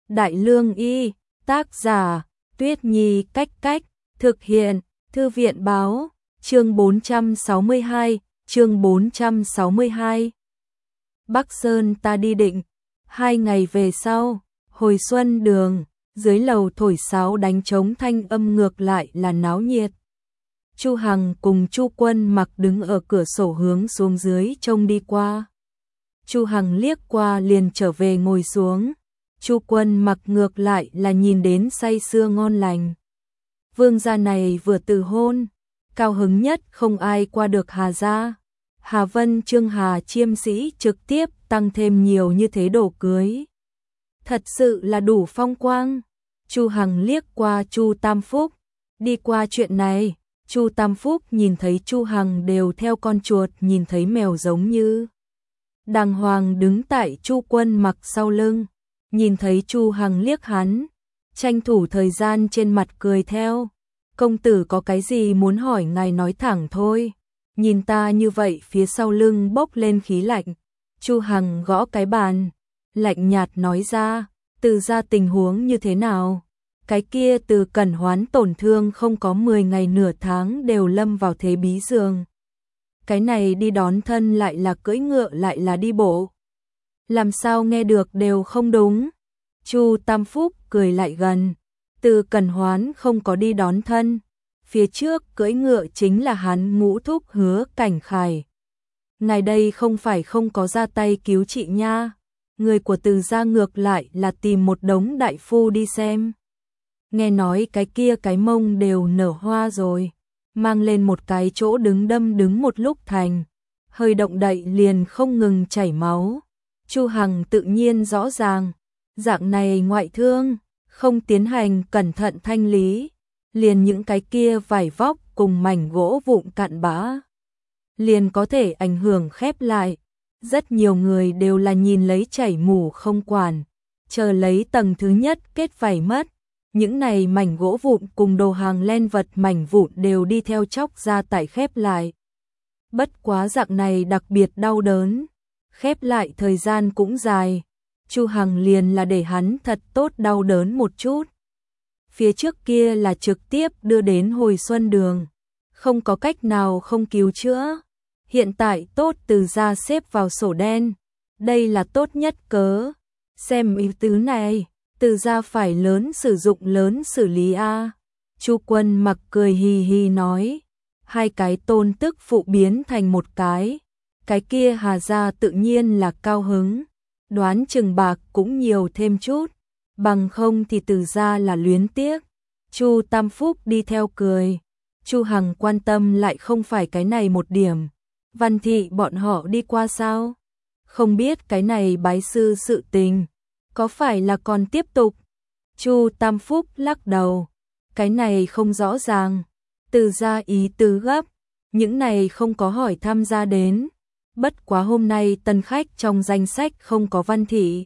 Đại Lương Y, tác giả, Tuyết Nhi Cách Cách, thực hiện, Thư viện báo, chương 462. Bắc Sơn ta đi định. 2 ngày về sau, hồi xuân đường, dưới lầu thổi sáo đánh trống thanh âm ngược lại là náo nhiệt. Chu Hằng cùng Chu Quân Mặc đứng ở cửa sổ hướng xuống dưới trông đi qua. Chu Hằng liếc qua liền trở về ngồi xuống. Chu Quân Mặc ngược lại là nhìn đến say sưa ngon lành. Vương gia này vừa từ hôn, cao hứng nhất không ai qua được Hà gia. Hà Vân Trương Hà chiêm sĩ trực tiếp tăng thêm nhiều như thế đồ cưới. Thật sự là đủ phong quang. Chu Hằng liếc qua Chu Tam Phúc, đi qua chuyện này, Chu Tam Phúc nhìn thấy Chu Hằng đều theo con chuột nhìn thấy mèo giống như. Đàng hoàng đứng tại Chu Quân Mặc sau lưng, nhìn thấy Chu Hằng liếc hắn, tranh thủ thời gian trên mặt cười theo. Công tử có cái gì muốn hỏi ngài nói thẳng thôi. Nhìn ta như vậy phía sau lưng bốc lên khí lạnh. Chu Hằng gõ cái bàn, lạnh nhạt nói ra, Từ ra tình huống như thế nào? Cái kia Từ Cẩn Hoán tổn thương không có 10 ngày nửa tháng đều lâm vào thế bí dường. Cái này đi đón thân lại là cưỡi ngựa lại là đi bộ. Làm sao nghe được đều không đúng. Chu Tam Phúc cười lại gần. Từ Cẩn Hoán không có đi đón thân. Phía trước cưỡi ngựa chính là hắn ngũ thúc Hứa Cảnh Khải. Ngài đây không phải không có ra tay cứu chị nha. Người của Từ gia ngược lại là tìm một đống đại phu đi xem. Nghe nói cái kia cái mông đều nở hoa rồi. Mang lên một cái chỗ đứng một lúc thành. Hơi động đậy liền không ngừng chảy máu. Chu Hằng tự nhiên rõ ràng. Dạng này ngoại thương, không tiến hành cẩn thận thanh lý. Liền những cái kia vải vóc cùng mảnh gỗ vụn cặn bã. Liền có thể ảnh hưởng khép lại. Rất nhiều người đều là nhìn lấy chảy mủ không quản. Chờ lấy tầng thứ nhất kết vảy mất. Những này mảnh gỗ vụn cùng đồ hàng len vật mảnh vụn đều đi theo chóc ra tại khép lại. Bất quá dạng này đặc biệt đau đớn. Khép lại thời gian cũng dài. Chu Hằng liền là để hắn thật tốt đau đớn một chút. Phía trước kia là trực tiếp đưa đến hồi xuân đường. Không có cách nào không cứu chữa. Hiện tại tốt Từ ra xếp vào sổ đen. Đây là tốt nhất cớ. Xem ý tứ này. Từ ra phải lớn sử dụng lớn xử lý a. Chu Quân Mặc cười hì hì nói. 2 cái tôn tức phụ biến thành một cái. Cái kia Hà gia tự nhiên là cao hứng. Đoán chừng bạc cũng nhiều thêm chút. Bằng không thì Từ ra là luyến tiếc. Chu Tam Phúc đi theo cười. Chu Hằng quan tâm lại không phải cái này một điểm. Văn thị bọn họ đi qua sao? Không biết cái này bái sư sự tình. Có phải là còn tiếp tục? Chu Tam Phúc lắc đầu. Cái này không rõ ràng. Từ ra ý tứ gấp. Những này không có hỏi tham gia đến. Bất quá hôm nay tân khách trong danh sách không có Văn thị.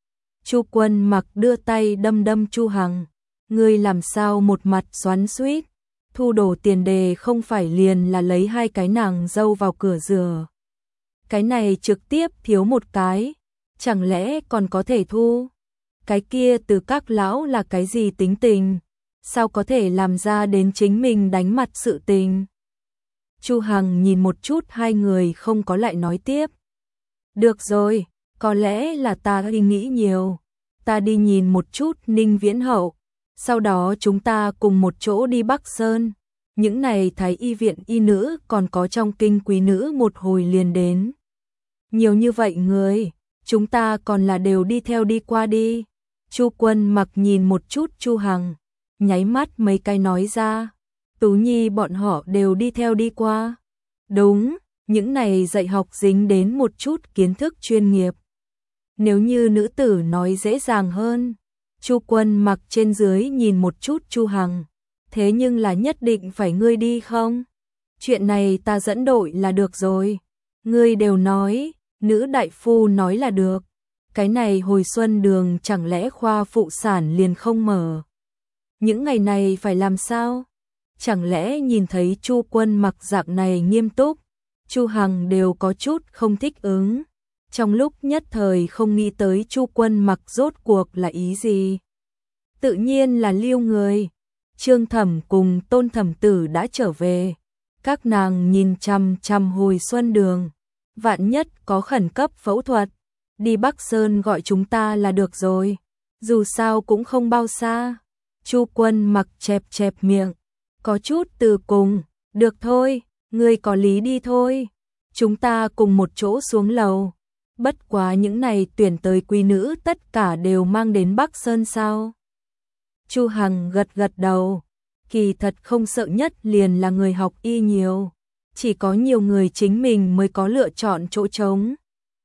Chu Quân Mặc đưa tay đâm Chu Hằng. Ngươi làm sao một mặt xoắn xuýt? Thu đồ tiền đề không phải liền là lấy 2 cái nàng dâu vào cửa rửa. Cái này trực tiếp thiếu một cái. Chẳng lẽ còn có thể thu? Cái kia Từ các lão là cái gì tính tình? Sao có thể làm ra đến chính mình đánh mặt sự tình? Chu Hằng nhìn một chút 2 người không có lại nói tiếp. Được rồi, có lẽ là ta nghĩ nhiều. Ta đi nhìn một chút Ninh Viễn Hậu. Sau đó chúng ta cùng một chỗ đi Bắc Sơn. Những này thái y viện y nữ còn có trong kinh quý nữ một hồi liền đến. Nhiều như vậy người, chúng ta còn là đều đi theo đi qua đi. Chu Quân Mặc nhìn một chút Chu Hằng, nháy mắt mấy cái nói ra. Tú Nhi bọn họ đều đi theo đi qua. Đúng, những này dạy học dính đến một chút kiến thức chuyên nghiệp. Nếu như nữ tử nói dễ dàng hơn. Chu Quân Mặc trên dưới nhìn một chút Chu Hằng. Thế nhưng là nhất định phải ngươi đi không? Chuyện này ta dẫn đội là được rồi. Ngươi đều nói, nữ đại phu nói là được. Cái này hồi xuân đường chẳng lẽ khoa phụ sản liền không mở? Những ngày này phải làm sao? Chẳng lẽ nhìn thấy Chu Quân Mặc dạng này nghiêm túc, Chu Hằng đều có chút không thích ứng. Trong lúc nhất thời không nghĩ tới Chu Quân Mặc rốt cuộc là ý gì. Tự nhiên là Lưu người. Trương Thẩm cùng Tôn Thẩm Tử đã trở về. Các nàng nhìn chằm chằm Hồi Xuân Đường. Vạn nhất có khẩn cấp phẫu thuật, đi Bắc Sơn gọi chúng ta là được rồi. Dù sao cũng không bao xa. Chu Quân Mặc chẹp chẹp miệng, có chút từ cùng. Được thôi, ngươi có lý đi thôi. Chúng ta cùng một chỗ xuống lầu. Bất quá những này tuyển tới quý nữ tất cả đều mang đến Bắc Sơn sao? Chu Hằng gật gật đầu. Kỳ thật không sợ nhất liền là người học y nhiều. Chỉ có nhiều người chính mình mới có lựa chọn chỗ trống.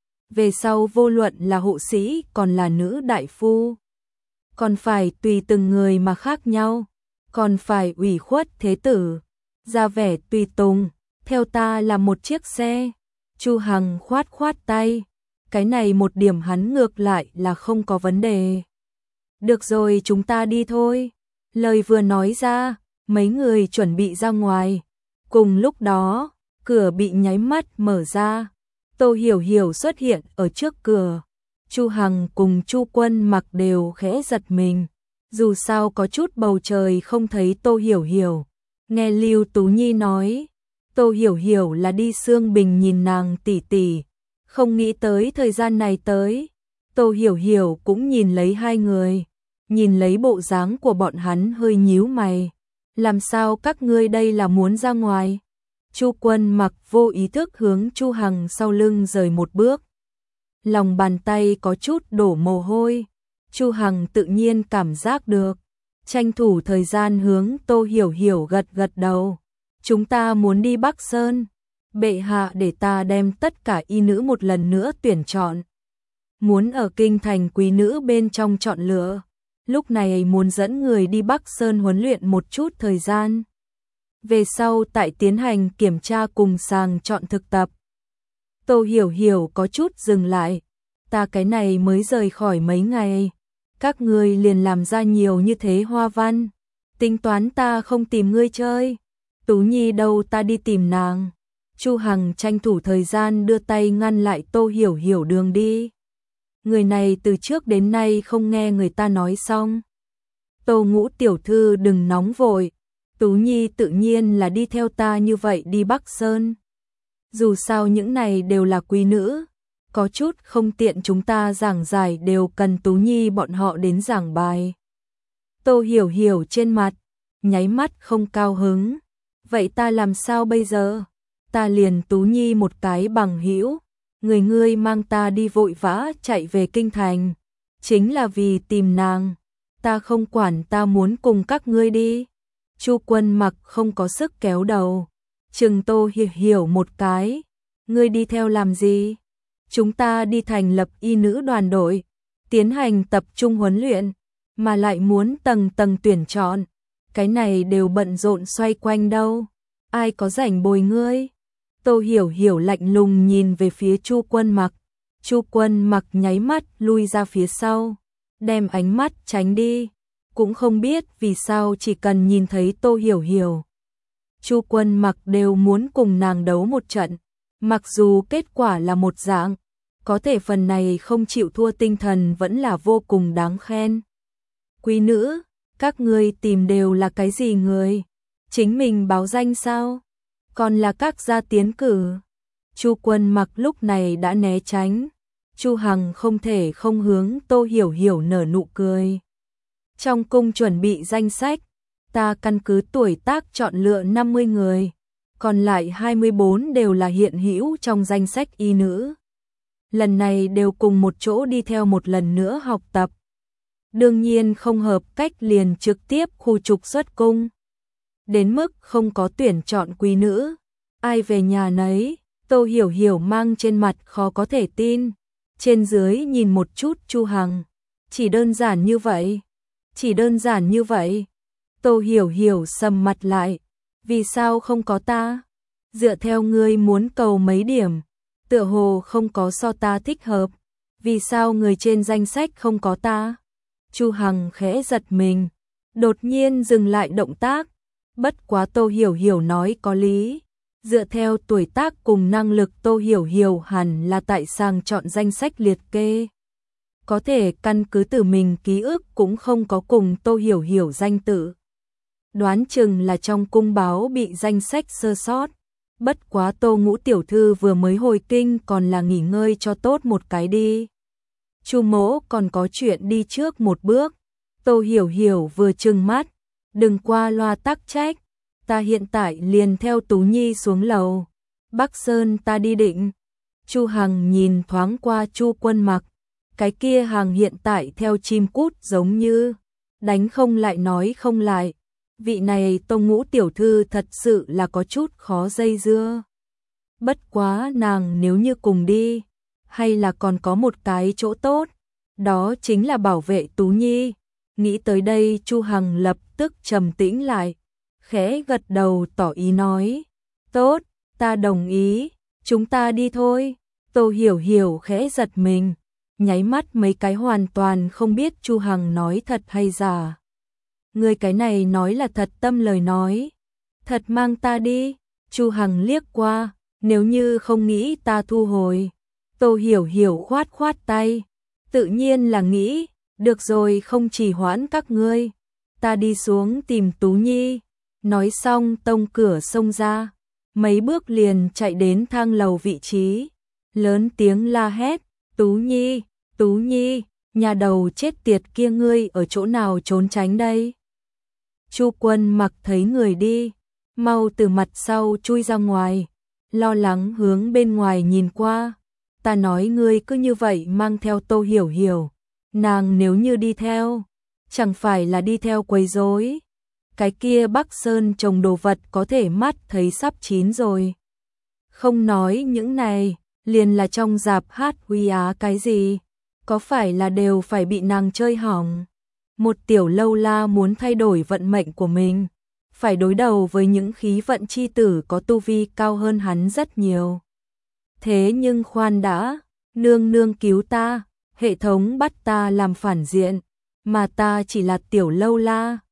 Về sau vô luận là hộ sĩ còn là nữ đại phu. Còn phải tùy từng người mà khác nhau. Còn phải ủy khuất thế tử. Ra vẻ tùy tùng. Theo ta là một chiếc xe. Chu Hằng khoát khoát tay. Cái này một điểm hắn ngược lại là không có vấn đề. Được rồi, chúng ta đi thôi. Lời vừa nói ra, mấy người chuẩn bị ra ngoài. Cùng lúc đó, cửa bị nháy mắt mở ra. Tô Hiểu Hiểu xuất hiện ở trước cửa. Chu Hằng cùng Chu Quân Mặc đều khẽ giật mình. Dù sao có chút bầu trời không thấy Tô Hiểu Hiểu. Nghe Lưu Tú Nhi nói, Tô Hiểu Hiểu là đi Sương Bình nhìn nàng tỷ tỷ. Không nghĩ tới thời gian này tới. Tô Hiểu Hiểu cũng nhìn lấy hai người. Nhìn lấy bộ dáng của bọn hắn hơi nhíu mày. Làm sao các ngươi đây là muốn ra ngoài? Chu Quân Mặc vô ý thức hướng Chu Hằng sau lưng rời một bước. Lòng bàn tay có chút đổ mồ hôi. Chu Hằng tự nhiên cảm giác được. Tranh thủ thời gian hướng Tô Hiểu Hiểu gật gật đầu. Chúng ta muốn đi Bắc Sơn. Bệ hạ để ta đem tất cả y nữ một lần nữa tuyển chọn. Muốn ở kinh thành quý nữ bên trong chọn lựa. Lúc này muốn dẫn người đi Bắc Sơn huấn luyện một chút thời gian. Về sau tại tiến hành kiểm tra cùng sàng chọn thực tập. Tô Hiểu Hiểu có chút dừng lại. Ta cái này mới rời khỏi mấy ngày. Các ngươi liền làm ra nhiều như thế hoa văn. Tính toán ta không tìm ngươi chơi. Tú Nhi đâu ta đi tìm nàng. Chu Hằng tranh thủ thời gian đưa tay ngăn lại Tô Hiểu Hiểu đường đi. Người này từ trước đến nay không nghe người ta nói xong. Tô Ngũ tiểu thư đừng nóng vội. Tú Nhi tự nhiên là đi theo ta như vậy đi Bắc Sơn. Dù sao những này đều là quý nữ. Có chút không tiện chúng ta giảng giải đều cần Tú Nhi bọn họ đến giảng bài. Tô Hiểu Hiểu trên mặt, nháy mắt không cao hứng. Vậy ta làm sao bây giờ? Ta liền Tú Nhi một cái bằng hữu. Ngươi mang ta đi vội vã chạy về kinh thành. Chính là vì tìm nàng. Ta không quản, ta muốn cùng các ngươi đi. Chu Quân Mặc không có sức kéo đầu. Chừng Tô Hiểu Hiểu một cái. Ngươi đi theo làm gì? Chúng ta đi thành lập y nữ đoàn đội. Tiến hành tập trung huấn luyện. Mà lại muốn tầng tầng tuyển chọn. Cái này đều bận rộn xoay quanh đâu. Ai có rảnh bồi ngươi? Tô Hiểu Hiểu lạnh lùng nhìn về phía Chu Quân Mặc. Chu Quân Mặc nháy mắt lui ra phía sau. Đem ánh mắt tránh đi. Cũng không biết vì sao chỉ cần nhìn thấy Tô Hiểu Hiểu. Chu Quân Mặc đều muốn cùng nàng đấu một trận. Mặc dù kết quả là một dạng. Có thể phần này không chịu thua tinh thần vẫn là vô cùng đáng khen. Quý nữ, các ngươi tìm đều là cái gì người? Chính mình báo danh sao? Còn là các gia tiến cử. Chu Quân Mặc lúc này đã né tránh. Chu Hằng không thể không hướng Tô Hiểu Hiểu nở nụ cười. Trong cung chuẩn bị danh sách, ta căn cứ tuổi tác chọn lựa 50 người, còn lại 24 đều là hiện hữu trong danh sách y nữ. Lần này đều cùng một chỗ đi theo một lần nữa học tập. Đương nhiên không hợp cách liền trực tiếp khu trục xuất cung. Đến mức không có tuyển chọn quý nữ. Ai về nhà nấy, Tô Hiểu Hiểu mang trên mặt khó có thể tin. Trên dưới nhìn một chút Chu Hằng. Chỉ đơn giản như vậy. Chỉ đơn giản như vậy. Tô Hiểu Hiểu sầm mặt lại. Vì sao không có ta? Dựa theo ngươi muốn cầu mấy điểm. Tựa hồ không có so ta thích hợp. Vì sao người trên danh sách không có ta? Chu Hằng khẽ giật mình. Đột nhiên dừng lại động tác. Bất quá Tô Hiểu Hiểu nói có lý. Dựa theo tuổi tác cùng năng lực Tô Hiểu Hiểu hẳn là tại sàng chọn danh sách liệt kê. Có thể căn cứ từ mình ký ức cũng không có cùng Tô Hiểu Hiểu danh tự. Đoán chừng là trong cung báo bị danh sách sơ sót. Bất quá Tô Ngũ tiểu thư vừa mới hồi kinh còn là nghỉ ngơi cho tốt một cái đi. Chu mỗ còn có chuyện đi trước một bước. Tô Hiểu Hiểu vừa trừng mắt, đừng qua loa tắc trách, ta hiện tại liền theo Tú Nhi xuống lầu. Bắc Sơn ta đi định. Chu Hằng nhìn thoáng qua Chu Quân Mặc, cái kia hàng hiện tại theo chim cút giống như đánh không lại nói không lại. Vị này Tô Ngũ tiểu thư thật sự là có chút khó dây dưa. Bất quá nàng nếu như cùng đi, hay là còn có một cái chỗ tốt, đó chính là bảo vệ Tú Nhi. Nghĩ tới đây Chu Hằng lập tức trầm tĩnh lại, khẽ gật đầu tỏ ý nói, tốt, ta đồng ý, chúng ta đi thôi. Tô Hiểu Hiểu khẽ giật mình, nháy mắt mấy cái hoàn toàn không biết Chu Hằng nói thật hay giả. Người cái này nói là thật tâm lời nói, thật mang ta đi. Chu Hằng liếc qua, nếu như không nghĩ ta thu hồi. Tô Hiểu Hiểu khoát khoát tay, tự nhiên là nghĩ, được rồi không trì hoãn các ngươi, ta đi xuống tìm Tú Nhi. Nói xong tông cửa xông ra, mấy bước liền chạy đến thang lầu vị trí, lớn tiếng la hét, Tú Nhi, Tú Nhi, nhà đầu chết tiệt kia ngươi ở chỗ nào trốn tránh đây. Chu Quân Mặc thấy người đi, mau từ mặt sau chui ra ngoài, lo lắng hướng bên ngoài nhìn qua. Ta nói ngươi cứ như vậy mang theo Tô Hiểu Hiểu, nàng nếu như đi theo, chẳng phải là đi theo quấy rối. Cái kia Bắc Sơn trồng đồ vật có thể mắt thấy sắp chín rồi. Không nói những này, liền là trong rạp hát Huy Á cái gì, có phải là đều phải bị nàng chơi hỏng. Một tiểu lâu la muốn thay đổi vận mệnh của mình, phải đối đầu với những khí vận chi tử có tu vi cao hơn hắn rất nhiều. Thế nhưng khoan đã, nương nương cứu ta, hệ thống bắt ta làm phản diện, mà ta chỉ là tiểu lâu la,